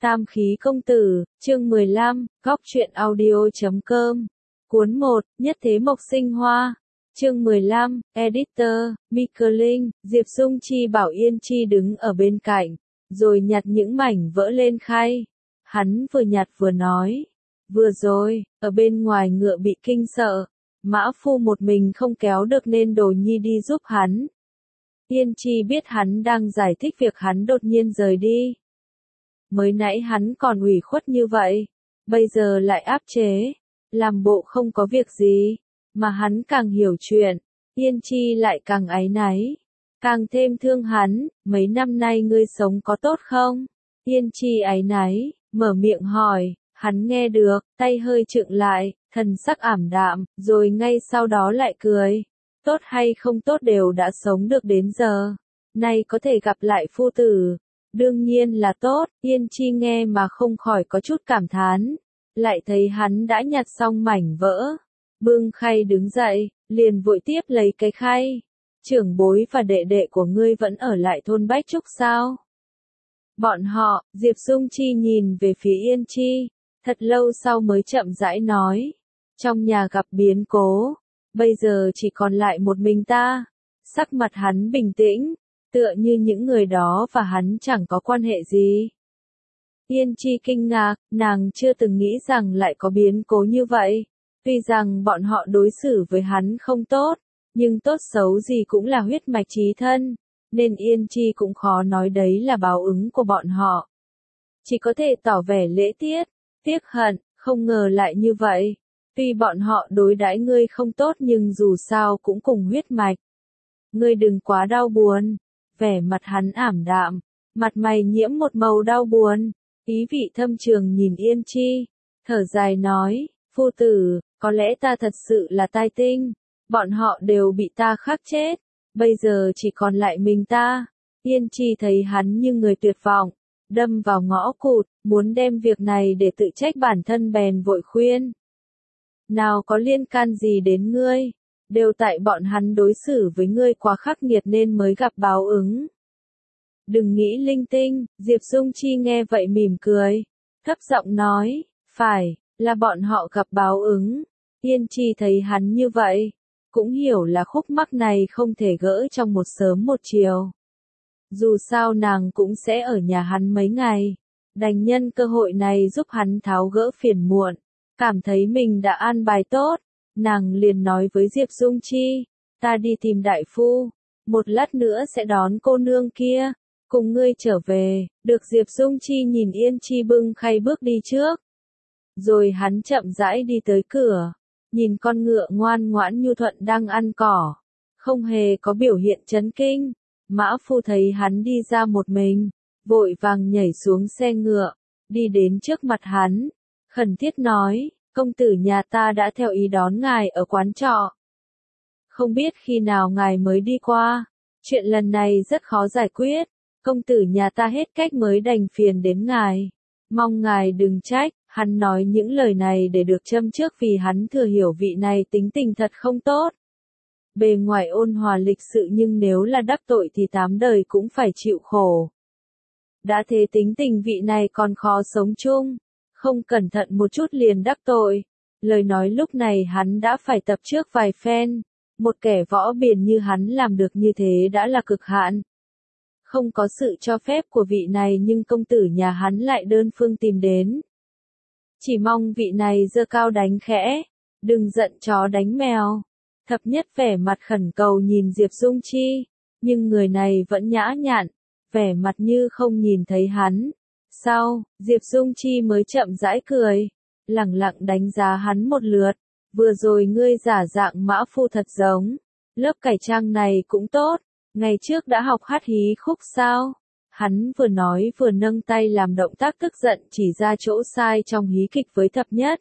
Tam khí công tử, chương 15, góc truyện audio.com. Cuốn 1, Nhất thế mộc sinh hoa. Chương 15, Editor, Mika Linh. Diệp Dung Chi bảo Yên Chi đứng ở bên cạnh, rồi nhặt những mảnh vỡ lên khay. Hắn vừa nhặt vừa nói, vừa rồi, ở bên ngoài ngựa bị kinh sợ, mã phu một mình không kéo được nên Đồ Nhi đi giúp hắn. Yên Chi biết hắn đang giải thích việc hắn đột nhiên rời đi. Mới nãy hắn còn ủy khuất như vậy, bây giờ lại áp chế, làm bộ không có việc gì, mà hắn càng hiểu chuyện, Yên Chi lại càng áy náy, càng thêm thương hắn. Mấy năm nay ngươi sống có tốt không? Yên Chi áy náy, mở miệng hỏi, hắn nghe được, tay hơi chững lại, thần sắc ảm đạm, rồi ngay sau đó lại cười. Tốt hay không tốt đều đã sống được đến giờ, nay có thể gặp lại phu tử, đương nhiên là tốt. Yên Chi nghe mà không khỏi có chút cảm thán, lại thấy hắn đã nhặt xong mảnh vỡ, bưng khay đứng dậy, liền vội tiếp lấy cái khay. Trưởng bối và đệ đệ của ngươi vẫn ở lại thôn Bách Trúc sao? Bọn họ. Diệp Dung Chi nhìn về phía Yên Chi, thật lâu sau mới chậm rãi nói, trong nhà gặp biến cố, bây giờ chỉ còn lại một mình ta. Sắc mặt hắn bình tĩnh, tựa như những người đó và hắn chẳng có quan hệ gì. Yên Chi kinh ngạc, nàng chưa từng nghĩ rằng lại có biến cố như vậy. Tuy rằng bọn họ đối xử với hắn không tốt, nhưng tốt xấu gì cũng là huyết mạch chí thân, nên Yên Chi cũng khó nói đấy là báo ứng của bọn họ. Chỉ có thể tỏ vẻ lễ tiết, tiếc hận, không ngờ lại như vậy. Tuy bọn họ đối đãi ngươi không tốt nhưng dù sao cũng cùng huyết mạch. Ngươi đừng quá đau buồn. Vẻ mặt hắn ảm đạm, mặt mày nhiễm một màu đau buồn, ý vị thâm trường nhìn Yên Chi, thở dài nói, phu tử, có lẽ ta thật sự là tai tinh, bọn họ đều bị ta khắc chết, bây giờ chỉ còn lại mình ta. Yên Chi thấy hắn như người tuyệt vọng, đâm vào ngõ cụt, muốn đem việc này để tự trách bản thân bèn vội khuyên. Nào có liên can gì đến ngươi, đều tại bọn hắn đối xử với ngươi quá khắc nghiệt nên mới gặp báo ứng. Đừng nghĩ linh tinh. Diệp Dung Chi nghe vậy mỉm cười, thấp giọng nói, phải, là bọn họ gặp báo ứng. Yên Chi thấy hắn như vậy, cũng hiểu là khúc mắc này không thể gỡ trong một sớm một chiều. Dù sao nàng cũng sẽ ở nhà hắn mấy ngày, đành nhân cơ hội này giúp hắn tháo gỡ phiền muộn. Cảm thấy mình đã an bài tốt, nàng liền nói với Diệp Dung Chi, ta đi tìm đại phu, một lát nữa sẽ đón cô nương kia, cùng ngươi trở về. Được. Diệp Dung Chi nhìn Yên Chi bưng khay bước đi trước. Rồi hắn chậm rãi đi tới cửa, nhìn con ngựa ngoan ngoãn nhu thuận đang ăn cỏ, không hề có biểu hiện chấn kinh. Mã phu thấy hắn đi ra một mình, vội vàng nhảy xuống xe ngựa, đi đến trước mặt hắn, khẩn thiết nói, công tử nhà ta đã theo ý đón ngài ở quán trọ. Không biết khi nào ngài mới đi qua, chuyện lần này rất khó giải quyết, công tử nhà ta hết cách mới đành phiền đến ngài. Mong ngài đừng trách. Hắn nói những lời này để được châm trước vì hắn thừa hiểu vị này tính tình thật không tốt. Bề ngoài ôn hòa lịch sự nhưng nếu là đắc tội thì 8 đời cũng phải chịu khổ. Đã thế tính tình vị này còn khó sống chung, không cẩn thận một chút liền đắc tội. Lời nói lúc này hắn đã phải tập trước vài phen, một kẻ võ biền như hắn làm được như thế đã là cực hạn. Không có sự cho phép của vị này nhưng công tử nhà hắn lại đơn phương tìm đến. Chỉ mong vị này giơ cao đánh khẽ, đừng giận chó đánh mèo. Thập Nhất vẻ mặt khẩn cầu nhìn Diệp Dung Chi, nhưng người này vẫn nhã nhặn, vẻ mặt như không nhìn thấy hắn. Sau, Diệp Dung Chi mới chậm rãi cười, lẳng lặng đánh giá hắn một lượt. Vừa rồi ngươi giả dạng mã phu thật giống, lớp cải trang này cũng tốt, ngày trước đã học hát hí khúc sao? Hắn vừa nói vừa nâng tay làm động tác tức giận chỉ ra chỗ sai trong hí kịch với Thập Nhất.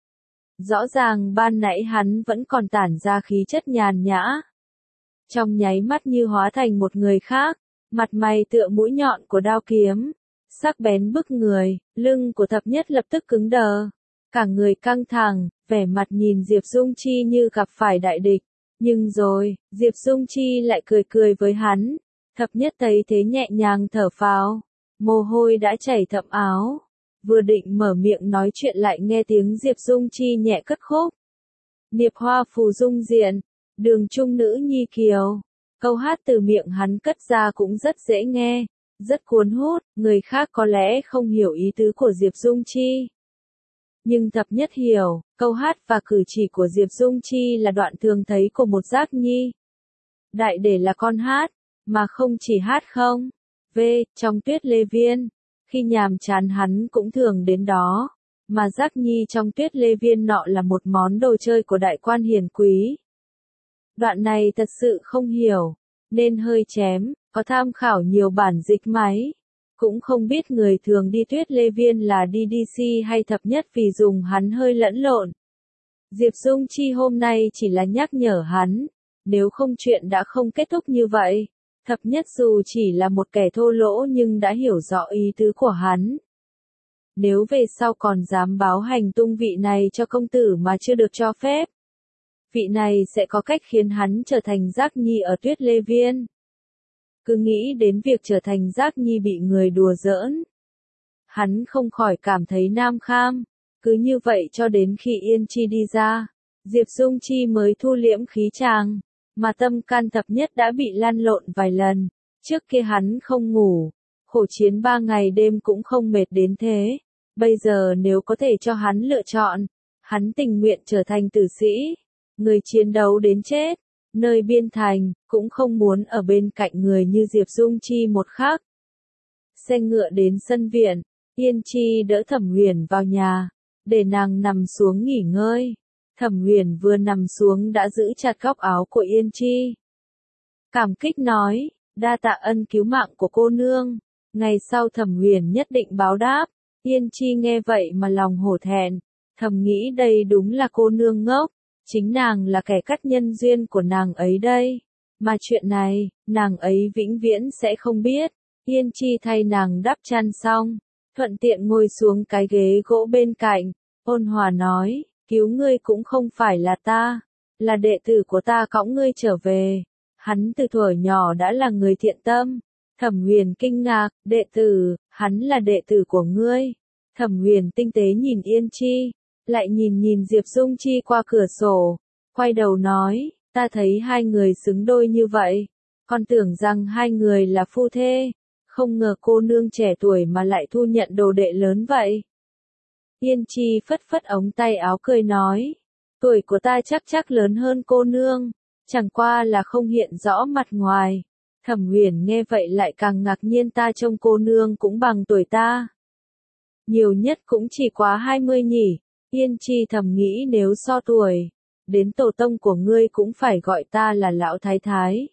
Rõ ràng ban nãy hắn vẫn còn tản ra khí chất nhàn nhã. Trong nháy mắt như hóa thành một người khác, mặt mày tựa mũi nhọn của đao kiếm, sắc bén bức người, lưng của Thập Nhất lập tức cứng đờ. Cả người căng thẳng, vẻ mặt nhìn Diệp Dung Chi như gặp phải đại địch. Nhưng rồi, Diệp Dung Chi lại cười cười với hắn. Thập Nhất thấy thế nhẹ nhàng thở phào, mồ hôi đã chảy thấm áo, vừa định mở miệng nói chuyện lại nghe tiếng Diệp Dung Chi nhẹ cất khúc. Niệp hoa phù dung diện, đường trung nữ nhi kiều. Câu hát từ miệng hắn cất ra cũng rất dễ nghe, rất cuốn hút, người khác có lẽ không hiểu ý tứ của Diệp Dung Chi. Nhưng Thập Nhất hiểu, câu hát và cử chỉ của Diệp Dung Chi là đoạn thường thấy của một giác nhi. Đại để là con hát, mà không chỉ hát không. Trong Tuyết Lê Viên, khi nhàm chán hắn cũng thường đến đó, mà giác nhi trong Tuyết Lê Viên nọ là một món đồ chơi của đại quan hiền quý. Đoạn này thật sự không hiểu, nên hơi chém, có tham khảo nhiều bản dịch máy. Cũng không biết người thường đi Tuyết Lê Viên là đi DC hay Thập Nhất vì dùng hắn hơi lẫn lộn. Diệp Dung Chi hôm nay chỉ là nhắc nhở hắn, nếu không chuyện đã không kết thúc như vậy. Thập Nhất dù chỉ là một kẻ thô lỗ nhưng đã hiểu rõ ý tứ của hắn. Nếu về sau còn dám báo hành tung vị này cho công tử mà chưa được cho phép, vị này sẽ có cách khiến hắn trở thành giác nhi ở Tuyết Lê Viên. Cứ nghĩ đến việc trở thành giác nhi bị người đùa giỡn, hắn không khỏi cảm thấy nam kham. Cứ như vậy cho đến khi Yên Chi đi ra, Diệp Dung Chi mới thu liễm khí chàng, mà tâm can Thập Nhất đã bị lăn lộn vài lần. Trước kia hắn không ngủ, khổ chiến 3 ngày đêm cũng không mệt đến thế. Bây giờ nếu có thể cho hắn lựa chọn, hắn tình nguyện trở thành tử sĩ, người chiến đấu đến chết, nơi biên thành, cũng không muốn ở bên cạnh người như Diệp Dung Chi một khắc. Xe ngựa đến sân viện, Yên Chi đỡ Thẩm Huyền vào nhà, để nàng nằm xuống nghỉ ngơi. Thẩm Huyền vừa nằm xuống đã giữ chặt góc áo của Yên Chi. Cảm kích nói, đa tạ ân cứu mạng của cô nương, ngày sau Thẩm Huyền nhất định báo đáp. Yên Chi nghe vậy mà lòng hổ thẹn, thầm nghĩ đây đúng là cô nương ngốc, chính nàng là kẻ cắt nhân duyên của nàng ấy đây. Mà chuyện này, nàng ấy vĩnh viễn sẽ không biết. Yên Chi thay nàng đắp chăn xong, thuận tiện ngồi xuống cái ghế gỗ bên cạnh, ôn hòa nói, cứu ngươi cũng không phải là ta, là đệ tử của ta cõng ngươi trở về. Hắn từ thuở nhỏ đã là người thiện tâm. Thẩm Huyền kinh ngạc, đệ tử, hắn là đệ tử của ngươi. Thẩm Huyền tinh tế nhìn Yên Chi, lại nhìn Diệp Dung Chi qua cửa sổ, quay đầu nói, ta thấy hai người xứng đôi như vậy, còn tưởng rằng hai người là phu thê, không ngờ cô nương trẻ tuổi mà lại thu nhận đồ đệ lớn vậy. Yên Chi phất phất ống tay áo cười nói, tuổi của ta chắc lớn hơn cô nương, chẳng qua là không hiện rõ mặt ngoài. Thẩm Huyền nghe vậy lại càng ngạc nhiên, ta trông cô nương cũng bằng tuổi ta. Nhiều nhất cũng chỉ quá 20 nhỉ. Yên Chi thầm nghĩ nếu so tuổi, đến tổ tông của ngươi cũng phải gọi ta là lão thái thái.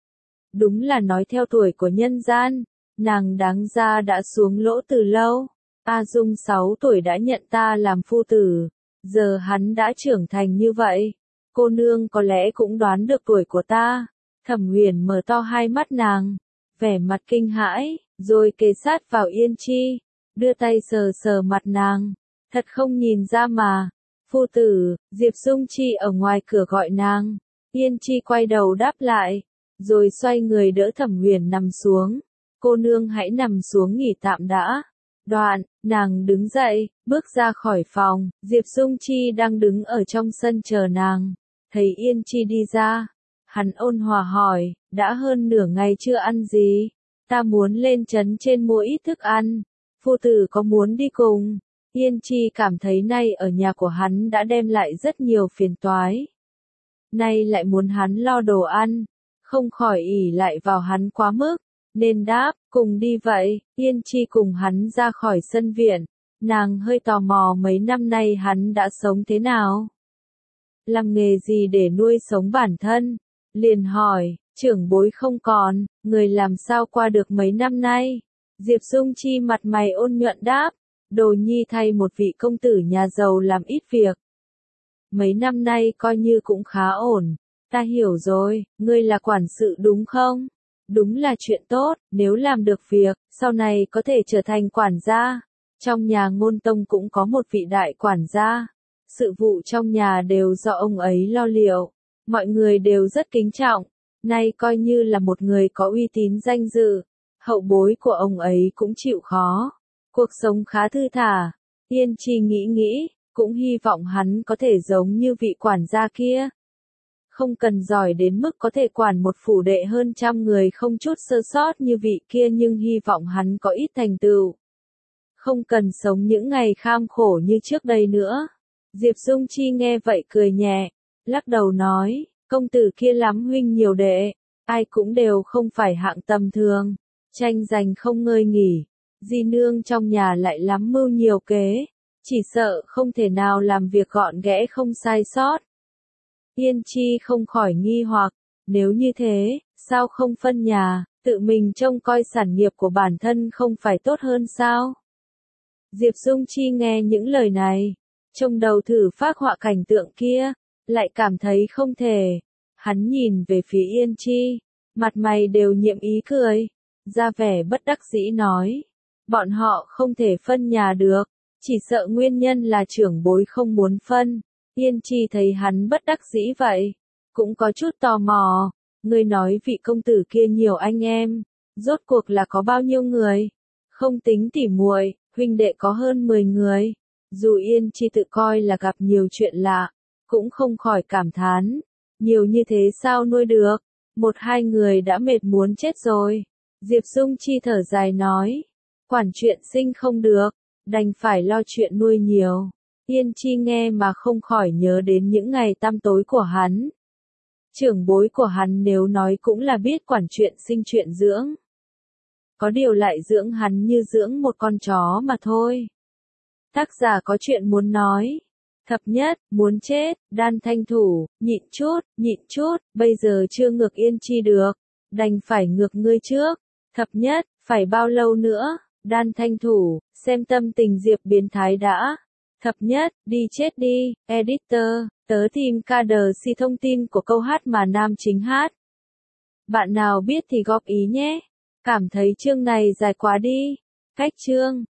Đúng là nói theo tuổi của nhân gian, nàng đáng ra đã xuống lỗ từ lâu. A Dung 6 tuổi đã nhận ta làm phu tử, giờ hắn đã trưởng thành như vậy, cô nương có lẽ cũng đoán được tuổi của ta. Thẩm Huyền mở to hai mắt nàng, vẻ mặt kinh hãi, rồi kề sát vào Yên Chi, đưa tay sờ mặt nàng, thật không nhìn ra mà. Phu tử, Diệp Dung Chi ở ngoài cửa gọi nàng. Yên Chi quay đầu đáp lại, rồi xoay người đỡ Thẩm Huyền nằm xuống. Cô nương hãy nằm xuống nghỉ tạm đã. Đoạn, nàng đứng dậy, bước ra khỏi phòng. Diệp Dung Chi đang đứng ở trong sân chờ nàng. Thấy Yên Chi đi ra, hắn ôn hòa hỏi, đã hơn nửa ngày chưa ăn gì? Ta muốn lên trấn trên mua ít thức ăn. Phu tử có muốn đi cùng? Yên Chi cảm thấy nay ở nhà của hắn đã đem lại rất nhiều phiền toái. Nay lại muốn hắn lo đồ ăn, không khỏi ỷ lại vào hắn quá mức, nên đáp, cùng đi vậy. Yên Chi cùng hắn ra khỏi sân viện, nàng hơi tò mò mấy năm nay hắn đã sống thế nào? Làm nghề gì để nuôi sống bản thân? Liền hỏi, trưởng bối không còn, người làm sao qua được mấy năm nay? Diệp Dung Chi mặt mày ôn nhuận đáp, đồ nhi thay một vị công tử nhà giàu làm ít việc. Mấy năm nay coi như cũng khá ổn. Ta hiểu rồi, ngươi là quản sự đúng không? Đúng là chuyện tốt, nếu làm được việc, sau này có thể trở thành quản gia. Trong nhà Ngôn Tông cũng có một vị đại quản gia. Sự vụ trong nhà đều do ông ấy lo liệu. Mọi người đều rất kính trọng. Nay coi như là một người có uy tín danh dự. Hậu bối của ông ấy cũng chịu khó. Cuộc sống khá thư thả. Yên Chi nghĩ, cũng hy vọng hắn có thể giống như vị quản gia kia. Không cần giỏi đến mức có thể quản một phủ đệ hơn 100 người không chút sơ sót như vị kia, nhưng hy vọng hắn có ít thành tựu. Không cần sống những ngày kham khổ như trước đây nữa. Diệp Dung Chi nghe vậy cười nhẹ, lắc đầu nói, công tử kia lắm huynh nhiều đệ, ai cũng đều không phải hạng tầm thường, tranh giành không ngơi nghỉ, di nương trong nhà lại lắm mưu nhiều kế, chỉ sợ không thể nào làm việc gọn ghẽ không sai sót. Yên Chi không khỏi nghi hoặc, nếu như thế, sao không phân nhà, tự mình trông coi sản nghiệp của bản thân không phải tốt hơn sao? Diệp Dung Chi nghe những lời này, trong đầu thử phác họa cảnh tượng kia, lại cảm thấy không thể. Hắn nhìn về phía Yên Chi, mặt mày đều nhiệm ý cười, ra vẻ bất đắc dĩ nói, bọn họ không thể phân nhà được, chỉ sợ nguyên nhân là trưởng bối không muốn phân. Yên Chi thấy hắn bất đắc dĩ vậy, cũng có chút tò mò, ngươi nói vị công tử kia nhiều anh em, rốt cuộc là có bao nhiêu người? Không tính tỉ muội, huynh đệ có hơn 10 người. Dù Yên Chi tự coi là gặp nhiều chuyện lạ, cũng không khỏi cảm thán, nhiều như thế sao nuôi được, 1-2 người đã mệt muốn chết rồi. Diệp Dung Chi thở dài nói, quản chuyện sinh không được, đành phải lo chuyện nuôi nhiều. Yên Chi nghe mà không khỏi nhớ đến những ngày tăm tối của hắn. Trưởng bối của hắn nếu nói cũng là biết quản chuyện sinh chuyện dưỡng. Có điều lại dưỡng hắn như dưỡng một con chó mà thôi. Tác giả có chuyện muốn nói. Thập nhất, muốn chết, Đan Thanh Thủ, nhịn chút, bây giờ chưa ngược Yên Chi được, đành phải ngược ngươi trước. Thập nhất, phải bao lâu nữa, Đan Thanh Thủ, xem tâm tình Diệp biến thái đã. Thập nhất, đi chết đi, editor, tớ tìm KDC thông tin của câu hát mà nam chính hát. Bạn nào biết thì góp ý nhé. Cảm thấy chương này dài quá đi. Cách chương.